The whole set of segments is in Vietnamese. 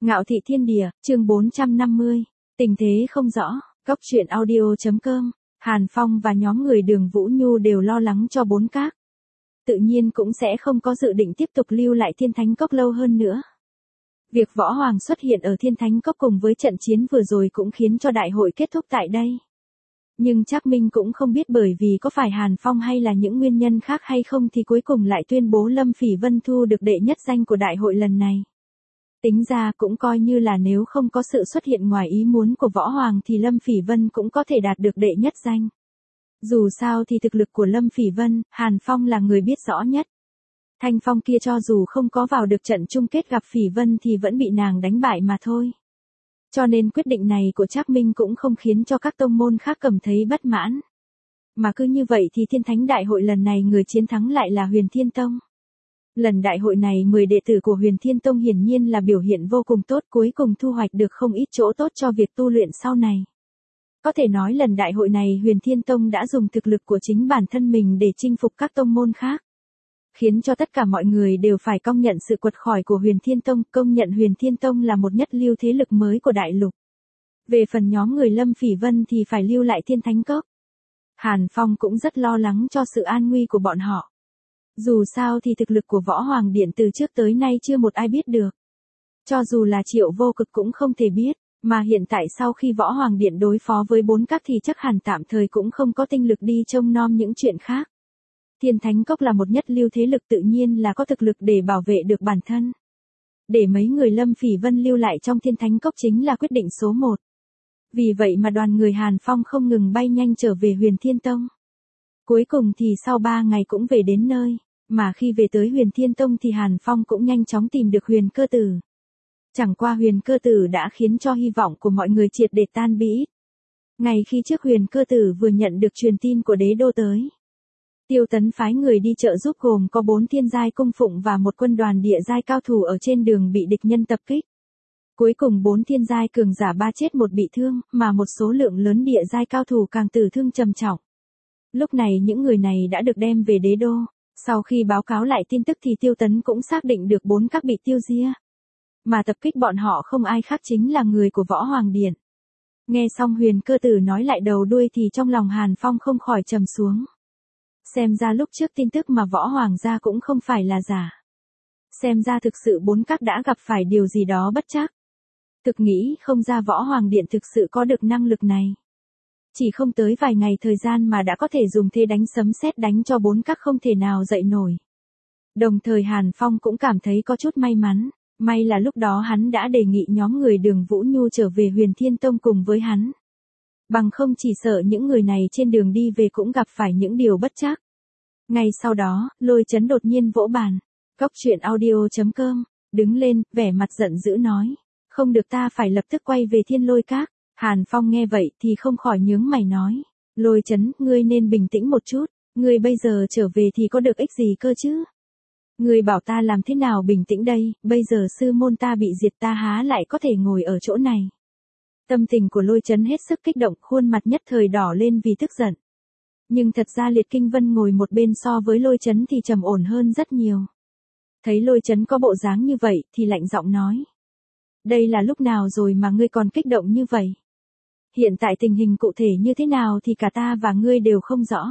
Ngạo thị thiên địa, chương 450. Tình thế không rõ, Cốc truyện audio.com. Hàn Phong và nhóm người Đường Vũ Nhu đều lo lắng cho bốn các. Tự nhiên cũng sẽ không có dự định tiếp tục lưu lại Thiên Thánh Cốc lâu hơn nữa. Việc Võ Hoàng xuất hiện ở Thiên Thánh Cốc cùng với trận chiến vừa rồi cũng khiến cho đại hội kết thúc tại đây. Nhưng Trác Minh cũng không biết bởi vì có phải Hàn Phong hay là những nguyên nhân khác hay không thì cuối cùng lại tuyên bố Lâm Phỉ Vân thu được đệ nhất danh của đại hội lần này. Tính ra cũng coi như là nếu không có sự xuất hiện ngoài ý muốn của Võ Hoàng thì Lâm Phỉ Vân cũng có thể đạt được đệ nhất danh. Dù sao thì thực lực của Lâm Phỉ Vân, Hàn Phong là người biết rõ nhất. Thanh Phong kia cho dù không có vào được trận chung kết gặp Phỉ Vân thì vẫn bị nàng đánh bại mà thôi. Cho nên quyết định này của Trác Minh cũng không khiến cho các tông môn khác cảm thấy bất mãn. Mà cứ như vậy thì Thiên Thánh Đại hội lần này người chiến thắng lại là Huyền Thiên Tông. Lần đại hội này 10 đệ tử của Huyền Thiên Tông hiển nhiên là biểu hiện vô cùng tốt, cuối cùng thu hoạch được không ít chỗ tốt cho việc tu luyện sau này. Có thể nói lần đại hội này Huyền Thiên Tông đã dùng thực lực của chính bản thân mình để chinh phục các tông môn khác. Khiến cho tất cả mọi người đều phải công nhận sự quật khởi của Huyền Thiên Tông, công nhận Huyền Thiên Tông là một nhất lưu thế lực mới của đại lục. Về phần nhóm người Lâm Phỉ Vân thì phải lưu lại Thiên Thánh Cốc. Hàn Phong cũng rất lo lắng cho sự an nguy của bọn họ. Dù sao thì thực lực của Võ Hoàng Điện từ trước tới nay chưa một ai biết được. Cho dù là Triệu Vô Cực cũng không thể biết, mà hiện tại sau khi Võ Hoàng Điện đối phó với bốn các thì chắc hẳn tạm thời cũng không có tinh lực đi trông nom những chuyện khác. Thiên Thánh Cốc là một nhất lưu thế lực tự nhiên là có thực lực để bảo vệ được bản thân. Để mấy người Lâm Phỉ Vân lưu lại trong Thiên Thánh Cốc chính là quyết định số 1. Vì vậy mà đoàn người Hàn Phong không ngừng bay nhanh trở về Huyền Thiên Tông. Cuối cùng thì sau 3 ngày cũng về đến nơi, mà khi về tới Huyền Thiên Tông thì Hàn Phong cũng nhanh chóng tìm được Huyền Cơ Tử. Chẳng qua Huyền Cơ Tử đã khiến cho hy vọng của mọi người triệt để tan biến. Ngày khi trước Huyền Cơ Tử vừa nhận được truyền tin của đế đô tới. Tiêu Tấn phái người đi trợ giúp gồm có 4 thiên giai cung phụng và một quân đoàn địa giai cao thủ ở trên đường bị địch nhân tập kích. Cuối cùng 4 thiên giai cường giả 3 chết 1 bị thương, mà một số lượng lớn địa giai cao thủ càng tử thương trầm trọng. Lúc này những người này đã được đem về đế đô. Sau khi báo cáo lại tin tức thì Tiêu Tấn cũng xác định được 4 các bị tiêu diệt. Mà tập kích bọn họ không ai khác chính là người của Võ Hoàng Điện. Nghe xong Huyền Cơ Tử nói lại đầu đuôi thì trong lòng Hàn Phong không khỏi trầm xuống. Xem ra lúc trước tin tức mà Võ Hoàng gia cũng không phải là giả. Xem ra thực sự 4 các đã gặp phải điều gì đó bất trắc. Thực nghĩ không ra Võ Hoàng Điện thực sự có được năng lực này. Chỉ không tới vài ngày thời gian mà đã có thể dùng thế đánh sấm sét đánh cho 4 các không thể nào dậy nổi. Đồng thời Hàn Phong cũng cảm thấy có chút may mắn. May là lúc đó hắn đã đề nghị nhóm người Đường Vũ Nhu trở về Huyền Thiên Tông cùng với hắn. Bằng không chỉ sợ những người này trên đường đi về cũng gặp phải những điều bất trắc. Ngay sau đó, Lôi Chấn đột nhiên vỗ bàn. Cốc truyện audio.com, đứng lên, vẻ mặt giận dữ nói. Không được, ta phải lập tức quay về Thiên Lôi Các. Hàn Phong nghe vậy thì không khỏi nhướng mày nói. Lôi Chấn, ngươi nên bình tĩnh một chút. Ngươi bây giờ trở về thì có được ích gì cơ chứ? Ngươi bảo ta làm thế nào bình tĩnh đây, bây giờ sư môn ta bị diệt ta há lại có thể ngồi ở chỗ này. Tâm tình của Lôi Chấn hết sức kích động, khuôn mặt nhất thời đỏ lên vì tức giận. Nhưng thật ra Liệt Kinh Vân ngồi một bên so với Lôi Chấn thì trầm ổn hơn rất nhiều. Thấy Lôi Chấn có bộ dáng như vậy thì lạnh giọng nói. Đây là lúc nào rồi mà ngươi còn kích động như vậy? Hiện tại tình hình cụ thể như thế nào thì cả ta và ngươi đều không rõ.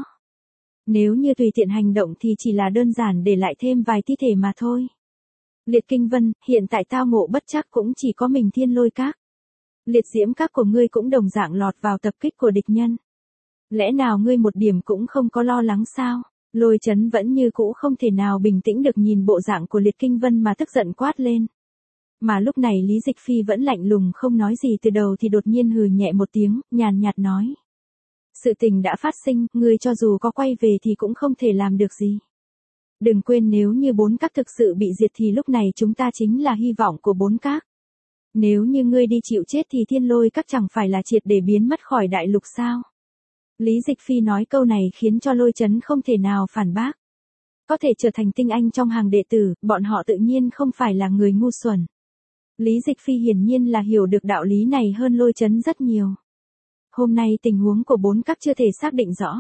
Nếu như tùy tiện hành động thì chỉ là đơn giản để lại thêm vài thi thể mà thôi. Liệt Kinh Vân, hiện tại tao ngộ bất trắc cũng chỉ có mình Thiên Lôi Các. Liệt Diễm Các của ngươi cũng đồng dạng lọt vào tập kích của địch nhân. Lẽ nào ngươi một điểm cũng không có lo lắng sao? Lôi Chấn vẫn như cũ không thể nào bình tĩnh được nhìn bộ dạng của Liệt Kinh Vân mà tức giận quát lên. Mà lúc này Lý Dịch Phi vẫn lạnh lùng không nói gì từ đầu thì đột nhiên hừ nhẹ một tiếng, nhàn nhạt nói. Sự tình đã phát sinh, ngươi cho dù có quay về thì cũng không thể làm được gì. Đừng quên nếu như 4 các thực sự bị diệt thì lúc này chúng ta chính là hy vọng của 4 các. Nếu như ngươi đi chịu chết thì Thiên Lôi Các chẳng phải là triệt để biến mất khỏi đại lục sao? Lý Dịch Phi nói câu này khiến cho Lôi Chấn không thể nào phản bác. Có thể trở thành tinh anh trong hàng đệ tử, bọn họ tự nhiên không phải là người ngu xuẩn. Lý Dịch Phi hiển nhiên là hiểu được đạo lý này hơn Lôi Chấn rất nhiều. Hôm nay tình huống của 4 các chưa thể xác định rõ.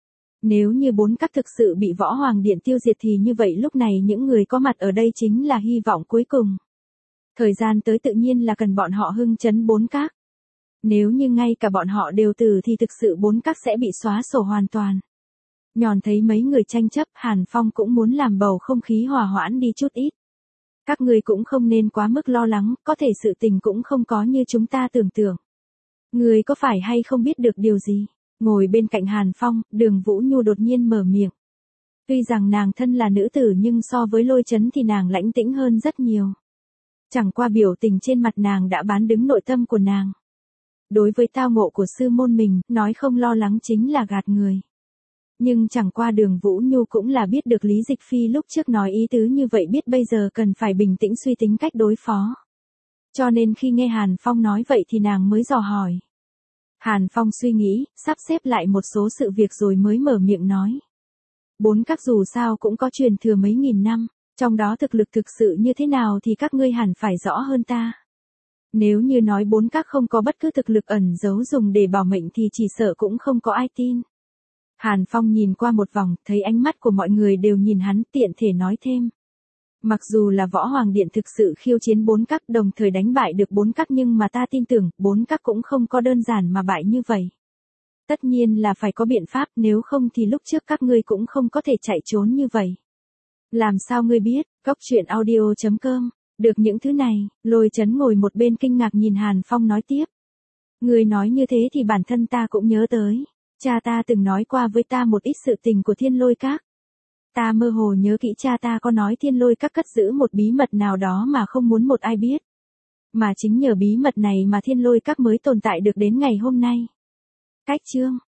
Nếu như 4 các thực sự bị Võ Hoàng Điện tiêu diệt thì như vậy lúc này những người có mặt ở đây chính là hy vọng cuối cùng. Thời gian tới tự nhiên là cần bọn họ hưng chấn bốn các. Nếu như ngay cả bọn họ đều từ thì thực sự bốn các sẽ bị xóa sổ hoàn toàn. Nhòn thấy mấy người tranh chấp, Hàn Phong cũng muốn làm bầu không khí hòa hoãn đi chút ít. Các người cũng không nên quá mức lo lắng, có thể sự tình cũng không có như chúng ta tưởng tượng. Người có phải hay không biết được điều gì? Ngồi bên cạnh Hàn Phong, Đường Vũ Nhu đột nhiên mở miệng. Tuy rằng nàng thân là nữ tử nhưng so với Lôi Chấn thì nàng lãnh tĩnh hơn rất nhiều. Chẳng qua biểu tình trên mặt nàng đã bán đứng nội tâm của nàng. Đối với tao ngộ của sư môn mình, nói không lo lắng chính là gạt người. Nhưng chẳng qua Đường Vũ Nhu cũng là biết được Lý Dịch Phi lúc trước nói ý tứ như vậy, biết bây giờ cần phải bình tĩnh suy tính cách đối phó. Cho nên khi nghe Hàn Phong nói vậy thì nàng mới dò hỏi. Hàn Phong suy nghĩ, sắp xếp lại một số sự việc rồi mới mở miệng nói. Bốn các dù sao cũng có truyền thừa mấy nghìn năm, trong đó thực lực thực sự như thế nào thì các ngươi hẳn phải rõ hơn ta. Nếu như nói bốn các không có bất cứ thực lực ẩn giấu dùng để bảo mệnh thì chỉ sợ cũng không có ai tin. Hàn Phong nhìn qua một vòng, thấy ánh mắt của mọi người đều nhìn hắn, tiện thể nói thêm. Mặc dù là Võ Hoàng Điện thực sự khiêu chiến bốn các đồng thời đánh bại được bốn các nhưng mà ta tin tưởng bốn các cũng không có đơn giản mà bại như vậy. Tất nhiên là phải có biện pháp, nếu không thì lúc trước các ngươi cũng không có thể chạy trốn như vậy. Làm sao ngươi biết? Goctruyện.audio.com. Được những thứ này, Lôi Chấn ngồi một bên kinh ngạc nhìn Hàn Phong nói tiếp. Ngươi nói như thế thì bản thân ta cũng nhớ tới. Cha ta từng nói qua với ta một ít sự tình của Thiên Lôi Các. Ta mơ hồ nhớ kỹ cha ta có nói Thiên Lôi Các cất giữ một bí mật nào đó mà không muốn một ai biết. Mà chính nhờ bí mật này mà Thiên Lôi Các mới tồn tại được đến ngày hôm nay. Cách chương